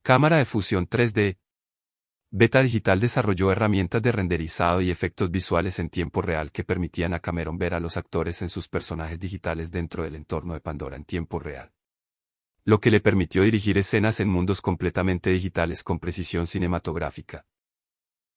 Cámara de fusión 3D. Beta Digital desarrolló herramientas de renderizado y efectos visuales en tiempo real que permitían a Cameron ver a los actores en sus personajes digitales dentro del entorno de Pandora en tiempo real, lo que le permitió dirigir escenas en mundos completamente digitales con precisión cinematográfica.